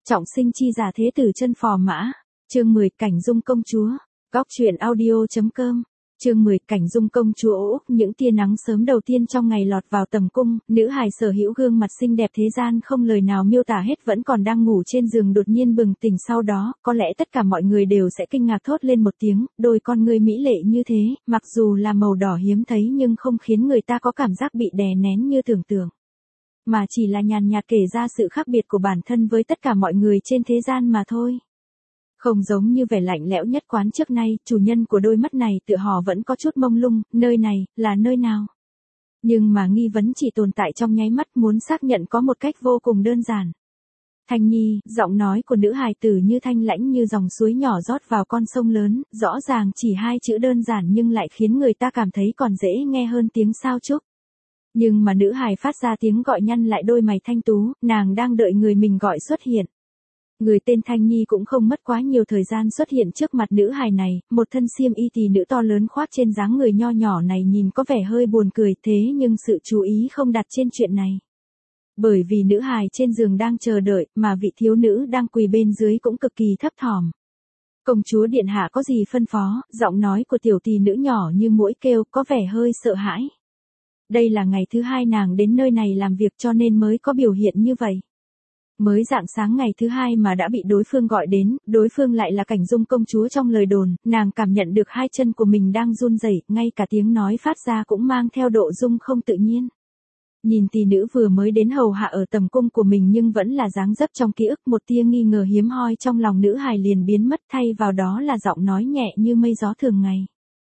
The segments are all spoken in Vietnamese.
Trọng sinh chi giả thế tử chân phò mã. Chương 10 Cảnh Dung công chúa. Góc truyện audio.com. Chương 10 Cảnh Dung công chúa Úc. Những tia nắng sớm đầu tiên trong ngày lọt vào tầm cung, nữ hài sở hữu gương mặt xinh đẹp thế gian không lời nào miêu tả hết vẫn còn đang ngủ trên giường đột nhiên bừng tỉnh, sau đó, có lẽ tất cả mọi người đều sẽ kinh ngạc thốt lên một tiếng, đôi con ngươi mỹ lệ như thế, mặc dù là màu đỏ hiếm thấy nhưng không khiến người ta có cảm giác bị đè nén như tưởng tượng, mà chỉ là nhàn nhạt kể ra sự khác biệt của bản thân với tất cả mọi người trên thế gian mà thôi. Không giống như vẻ lạnh lẽo nhất quán trước nay, chủ nhân của đôi mắt này tựa hồ vẫn có chút mông lung, nơi này, là nơi nào? Nhưng mà nghi vấn chỉ tồn tại trong nháy mắt, muốn xác nhận có một cách vô cùng đơn giản. Thanh Nhi, giọng nói của nữ hài tử như thanh lãnh như dòng suối nhỏ rót vào con sông lớn, rõ ràng chỉ hai chữ đơn giản nhưng lại khiến người ta cảm thấy còn dễ nghe hơn tiếng sao chúc. Nhưng mà nữ hài phát ra tiếng gọi nhăn lại đôi mày thanh tú, nàng đang đợi người mình gọi xuất hiện. Người tên Thanh Nhi cũng không mất quá nhiều thời gian xuất hiện trước mặt nữ hài này, một thân xiêm y tỳ nữ to lớn khoác trên dáng người nho nhỏ này nhìn có vẻ hơi buồn cười, thế nhưng sự chú ý không đặt trên chuyện này. Bởi vì nữ hài trên giường đang chờ đợi, mà vị thiếu nữ đang quỳ bên dưới cũng cực kỳ thấp thỏm. Công chúa điện hạ có gì phân phó? Giọng nói của tiểu tỳ nữ nhỏ như muỗi kêu, có vẻ hơi sợ hãi. Đây là ngày thứ hai nàng đến nơi này làm việc cho nên mới có biểu hiện như vậy. Mới rạng sáng ngày thứ hai mà đã bị đối phương gọi đến, đối phương lại là Cảnh Dung công chúa trong lời đồn, nàng cảm nhận được hai chân của mình đang run rẩy, ngay cả tiếng nói phát ra cũng mang theo độ rung không tự nhiên. Nhìn tỷ nữ vừa mới đến hầu hạ ở tầm cung của mình nhưng vẫn là dáng dấp trong ký ức, một tia nghi ngờ hiếm hoi trong lòng nữ hài liền biến mất, thay vào đó là giọng nói nhẹ như mây gió thường ngày.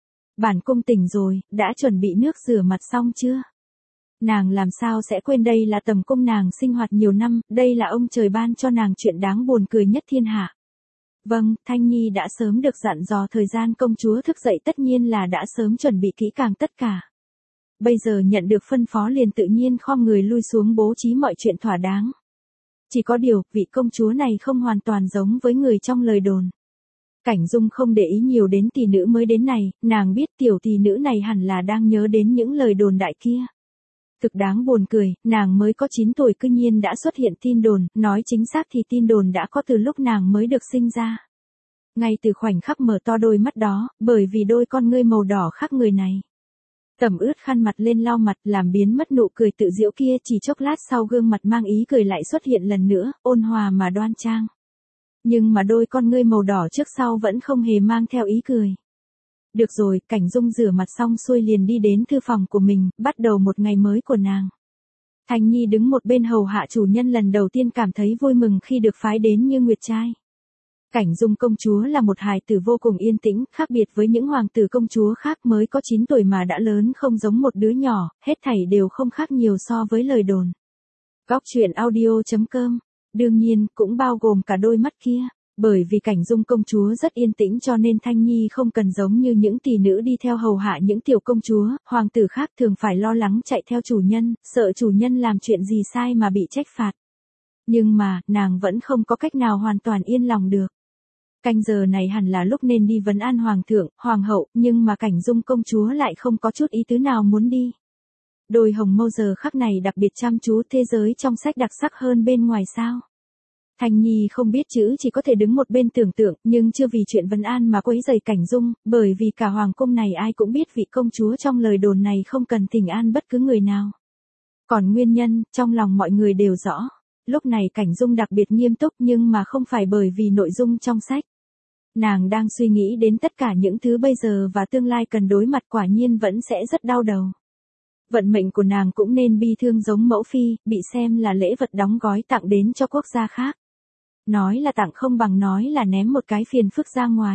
Bản cung tỉnh rồi, đã chuẩn bị nước rửa mặt xong chưa? Nàng làm sao sẽ quên đây là tầm cung nàng sinh hoạt nhiều năm, đây là ông trời ban cho nàng chuyện đáng buồn cười nhất thiên hạ. Vâng, Thanh Nhi đã sớm được dặn dò thời gian công chúa thức dậy, tất nhiên là đã sớm chuẩn bị kỹ càng tất cả. Bây giờ nhận được phân phó liền tự nhiên khom người lui xuống bố trí mọi chuyện thỏa đáng. Chỉ có điều, vị công chúa này không hoàn toàn giống với người trong lời đồn. Cảnh Dung không để ý nhiều đến tỷ nữ mới đến này, nàng biết tiểu tỷ nữ này hẳn là đang nhớ đến những lời đồn đại kia. Thực đáng buồn cười, nàng mới có 9 tuổi cư nhiên đã xuất hiện tin đồn, nói chính xác thì tin đồn đã có từ lúc nàng mới được sinh ra. Ngay từ khoảnh khắc mở to đôi mắt đó, bởi vì đôi con ngươi màu đỏ khác người này. Tẩm ướt khăn mặt lên lau mặt làm biến mất nụ cười tự giễu kia, chỉ chốc lát sau gương mặt mang ý cười lại xuất hiện lần nữa, ôn hòa mà đoan trang. Nhưng mà đôi con ngươi màu đỏ trước sau vẫn không hề mang theo ý cười. Được rồi, Cảnh Dung rửa mặt xong xuôi liền đi đến thư phòng của mình, bắt đầu một ngày mới của nàng. Thanh Nhi đứng một bên hầu hạ chủ nhân lần đầu tiên cảm thấy vui mừng khi được phái đến như nguyệt trai. Cảnh Dung công chúa là một hài tử vô cùng yên tĩnh, khác biệt với những hoàng tử công chúa khác mới có 9 tuổi mà đã lớn không giống một đứa nhỏ, hết thảy đều không khác nhiều so với lời đồn. Góc truyện audio.com, đương nhiên, cũng bao gồm cả đôi mắt kia. Bởi vì Cảnh Dung công chúa rất yên tĩnh cho nên Thanh Nhi không cần giống như những tỷ nữ đi theo hầu hạ những tiểu công chúa, hoàng tử khác thường phải lo lắng chạy theo chủ nhân, sợ chủ nhân làm chuyện gì sai mà bị trách phạt. Nhưng mà, nàng vẫn không có cách nào hoàn toàn yên lòng được. Canh giờ này hẳn là lúc nên đi vấn an hoàng thượng, hoàng hậu, nhưng mà Cảnh Dung công chúa lại không có chút ý tứ nào muốn đi. Đôi hồng mâu giờ khắc này đặc biệt chăm chú, thế giới trong sách đặc sắc hơn bên ngoài sao? Thanh Nhi không biết chữ, chỉ có thể đứng một bên tưởng tượng, nhưng chưa vì chuyện vấn an mà quấy rầy Cảnh Dung, bởi vì cả hoàng cung này ai cũng biết vị công chúa trong lời đồn này không cần thỉnh an bất cứ người nào. Còn nguyên nhân, trong lòng mọi người đều rõ. Lúc này Cảnh Dung đặc biệt nghiêm túc nhưng mà không phải bởi vì nội dung trong sách. Nàng đang suy nghĩ đến tất cả những thứ bây giờ và tương lai cần đối mặt, quả nhiên vẫn sẽ rất đau đầu. Vận mệnh của nàng cũng nên bi thương giống mẫu phi, bị xem là lễ vật đóng gói tặng đến cho quốc gia khác. Nói là tặng không bằng nói là ném một cái phiền phức ra ngoài.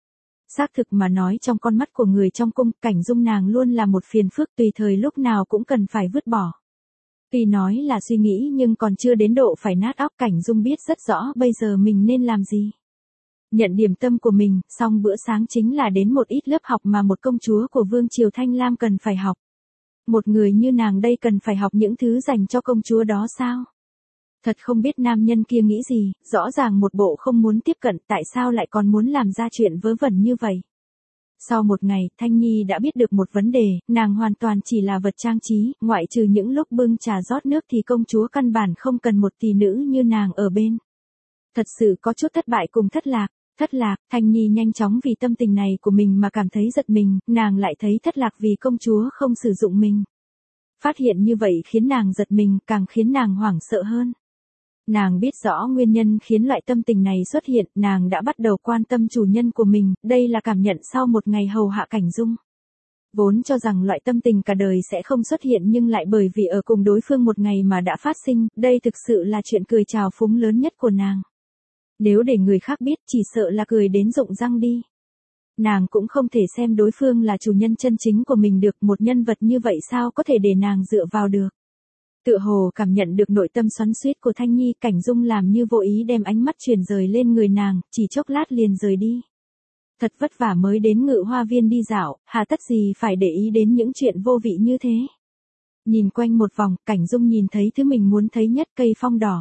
Xác thực mà nói, trong con mắt của người trong cung, Cảnh Dung nàng luôn là một phiền phức, tùy thời lúc nào cũng cần phải vứt bỏ. Tuy nói là suy nghĩ nhưng còn chưa đến độ phải nát óc, Cảnh Dung biết rất rõ bây giờ mình nên làm gì. Nhận điểm tâm của mình, xong bữa sáng chính là đến một ít lớp học mà một công chúa của Vương Triều Thanh Lam cần phải học. Một người như nàng đây cần phải học những thứ dành cho công chúa đó sao? Thật không biết nam nhân kia nghĩ gì, rõ ràng một bộ không muốn tiếp cận, tại sao lại còn muốn làm ra chuyện vớ vẩn như vậy. Sau một ngày, Thanh Nhi đã biết được một vấn đề, nàng hoàn toàn chỉ là vật trang trí, ngoại trừ những lúc bưng trà rót nước thì công chúa căn bản không cần một tỷ nữ như nàng ở bên. Thật sự có chút thất bại cùng thất lạc, Thanh Nhi nhanh chóng vì tâm tình này của mình mà cảm thấy giật mình, nàng lại thấy thất lạc vì công chúa không sử dụng mình. Phát hiện như vậy khiến nàng giật mình, càng khiến nàng hoảng sợ hơn. Nàng biết rõ nguyên nhân khiến loại tâm tình này xuất hiện, nàng đã bắt đầu quan tâm chủ nhân của mình, đây là cảm nhận sau một ngày hầu hạ Cảnh Dung. Vốn cho rằng loại tâm tình cả đời sẽ không xuất hiện nhưng lại bởi vì ở cùng đối phương một ngày mà đã phát sinh, đây thực sự là chuyện cười trào phúng lớn nhất của nàng. Nếu để người khác biết chỉ sợ là cười đến rụng răng đi. Nàng cũng không thể xem đối phương là chủ nhân chân chính của mình được, một nhân vật như vậy sao có thể để nàng dựa vào được. Tựa hồ cảm nhận được nội tâm xoắn xuýt của Thanh Nhi, Cảnh Dung làm như vô ý đem ánh mắt chuyển rời lên người nàng, chỉ chốc lát liền rời đi. Thật vất vả mới đến Ngự Hoa Viên đi dạo, hà tất gì phải để ý đến những chuyện vô vị như thế. Nhìn quanh một vòng, Cảnh Dung nhìn thấy thứ mình muốn thấy nhất, cây phong đỏ.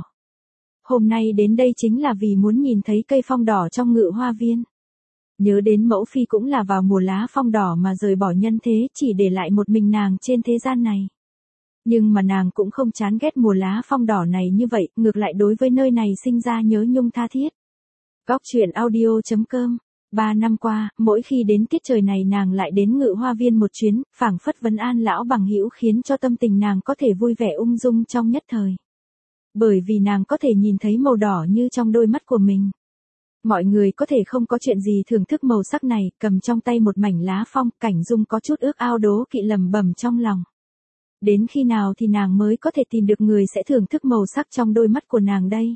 Hôm nay đến đây chính là vì muốn nhìn thấy cây phong đỏ trong Ngự Hoa Viên. Nhớ đến mẫu phi cũng là vào mùa lá phong đỏ mà rời bỏ nhân thế, chỉ để lại một mình nàng trên thế gian này. Nhưng mà nàng cũng không chán ghét mùa lá phong đỏ này như vậy, ngược lại đối với nơi này sinh ra nhớ nhung tha thiết. Góc truyện audio.com 3 năm qua, mỗi khi đến tiết trời này nàng lại đến Ngự Hoa Viên một chuyến, phảng phất vấn an lão bằng hữu khiến cho tâm tình nàng có thể vui vẻ ung dung trong nhất thời. Bởi vì nàng có thể nhìn thấy màu đỏ như trong đôi mắt của mình. Mọi người có thể không có chuyện gì thưởng thức màu sắc này, cầm trong tay một mảnh lá phong, Cảnh Dung có chút ước ao đố kỵ lẩm bẩm trong lòng. Đến khi nào thì nàng mới có thể tìm được người sẽ thưởng thức màu sắc trong đôi mắt của nàng đây?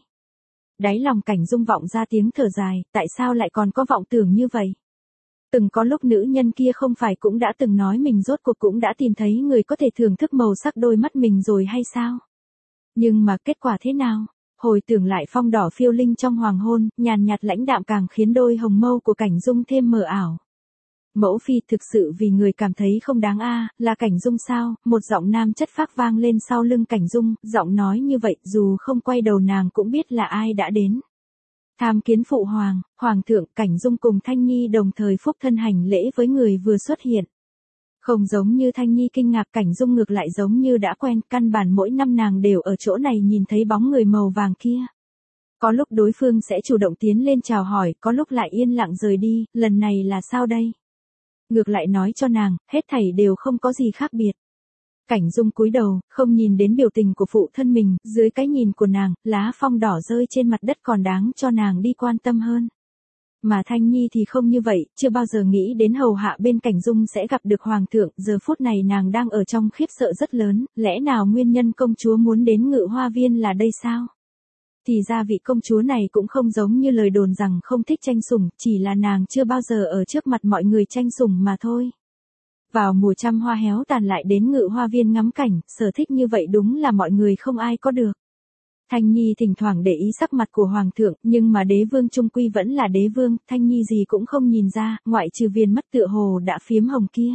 Đáy lòng Cảnh Dung vọng ra tiếng thở dài, tại sao lại còn có vọng tưởng như vậy? Từng có lúc nữ nhân kia không phải cũng đã từng nói mình rốt cuộc cũng đã tìm thấy người có thể thưởng thức màu sắc đôi mắt mình rồi hay sao? Nhưng mà kết quả thế nào? Hồi tưởng lại phong đỏ phiêu linh trong hoàng hôn, nhàn nhạt lãnh đạm càng khiến đôi hồng mâu của Cảnh Dung thêm mờ ảo. Mẫu phi thực sự vì người cảm thấy không đáng là Cảnh Dung sao? Một giọng nam chất phác vang lên sau lưng Cảnh Dung, giọng nói như vậy dù không quay đầu nàng cũng biết là ai đã đến. Tham kiến phụ hoàng, hoàng thượng. Cảnh Dung cùng Thanh Nhi đồng thời phúc thân hành lễ với người vừa xuất hiện. Không giống như Thanh Nhi kinh ngạc, Cảnh Dung ngược lại giống như đã quen, căn bản mỗi năm nàng đều ở chỗ này nhìn thấy bóng người màu vàng kia. Có lúc đối phương sẽ chủ động tiến lên chào hỏi, có lúc lại yên lặng rời đi, lần này là sao đây? Ngược lại nói cho nàng, hết thảy đều không có gì khác biệt. Cảnh Dung cúi đầu, không nhìn đến biểu tình của phụ thân mình, dưới cái nhìn của nàng, lá phong đỏ rơi trên mặt đất còn đáng cho nàng đi quan tâm hơn. Mà Thanh Nhi thì không như vậy, chưa bao giờ nghĩ đến hầu hạ bên Cảnh Dung sẽ gặp được hoàng thượng, giờ phút này nàng đang ở trong khiếp sợ rất lớn, lẽ nào nguyên nhân công chúa muốn đến Ngự Hoa Viên là đây sao? Thì ra vị công chúa này cũng không giống như lời đồn rằng không thích tranh sủng, chỉ là nàng chưa bao giờ ở trước mặt mọi người tranh sủng mà thôi. Vào mùa trăm hoa héo tàn lại đến Ngự Hoa Viên ngắm cảnh, sở thích như vậy đúng là mọi người không ai có được. Thanh Nhi thỉnh thoảng để ý sắc mặt của hoàng thượng, nhưng mà đế vương trung quy vẫn là đế vương, Thanh Nhi gì cũng không nhìn ra, ngoại trừ viền mắt tựa hồ đã phiếm hồng kia.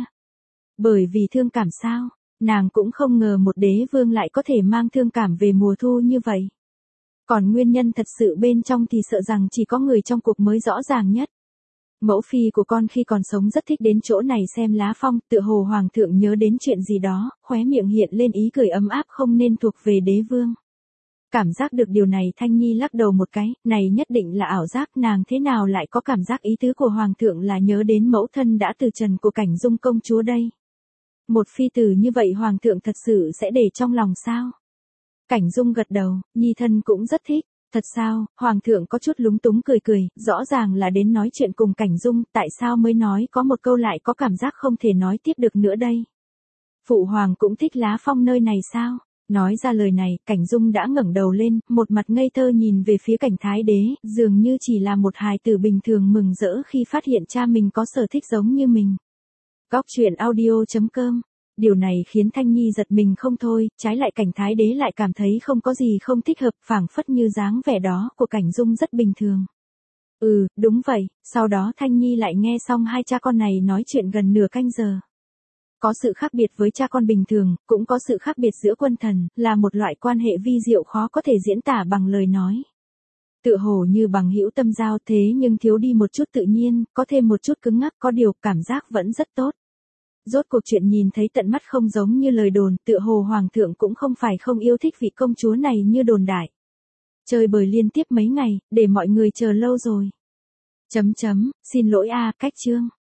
Bởi vì thương cảm sao, nàng cũng không ngờ một đế vương lại có thể mang thương cảm về mùa thu như vậy. Còn nguyên nhân thật sự bên trong thì sợ rằng chỉ có người trong cuộc mới rõ ràng nhất. Mẫu phi của con khi còn sống rất thích đến chỗ này xem lá phong, tựa hồ hoàng thượng nhớ đến chuyện gì đó, khóe miệng hiện lên ý cười ấm áp không nên thuộc về đế vương. Cảm giác được điều này Thanh Nhi lắc đầu một cái, này nhất định là ảo giác, nàng thế nào lại có cảm giác ý tứ của hoàng thượng là nhớ đến mẫu thân đã từ trần của Cảnh Dung công chúa đây. Một phi tử như vậy hoàng thượng thật sự sẽ để trong lòng sao? Cảnh Dung gật đầu, Nhi thân cũng rất thích. Thật sao? Hoàng thượng có chút lúng túng cười cười, rõ ràng là đến nói chuyện cùng Cảnh Dung, tại sao mới nói có một câu lại có cảm giác không thể nói tiếp được nữa đây? Phụ hoàng cũng thích lá phong nơi này sao? Nói ra lời này, Cảnh Dung đã ngẩng đầu lên, một mặt ngây thơ nhìn về phía Cảnh Thái Đế, dường như chỉ là một hài tử bình thường mừng rỡ khi phát hiện cha mình có sở thích giống như mình. Góc truyện audio.com. Điều này khiến Thanh Nhi giật mình không thôi, trái lại Cảnh Thái Đế lại cảm thấy không có gì không thích hợp, phảng phất như dáng vẻ đó của Cảnh Dung rất bình thường. Đúng vậy, sau đó Thanh Nhi lại nghe xong hai cha con này nói chuyện gần nửa canh giờ. Có sự khác biệt với cha con bình thường, cũng có sự khác biệt giữa quân thần, là một loại quan hệ vi diệu khó có thể diễn tả bằng lời nói. Tựa hồ như bằng hữu tâm giao thế nhưng thiếu đi một chút tự nhiên, có thêm một chút cứng ngắc, có điều cảm giác vẫn rất tốt. Rốt cuộc chuyện nhìn thấy tận mắt không giống như lời đồn, tựa hồ hoàng thượng cũng không phải không yêu thích vị công chúa này như đồn đại. Chơi bời liên tiếp mấy ngày, để mọi người chờ lâu rồi. Xin lỗi cách chương.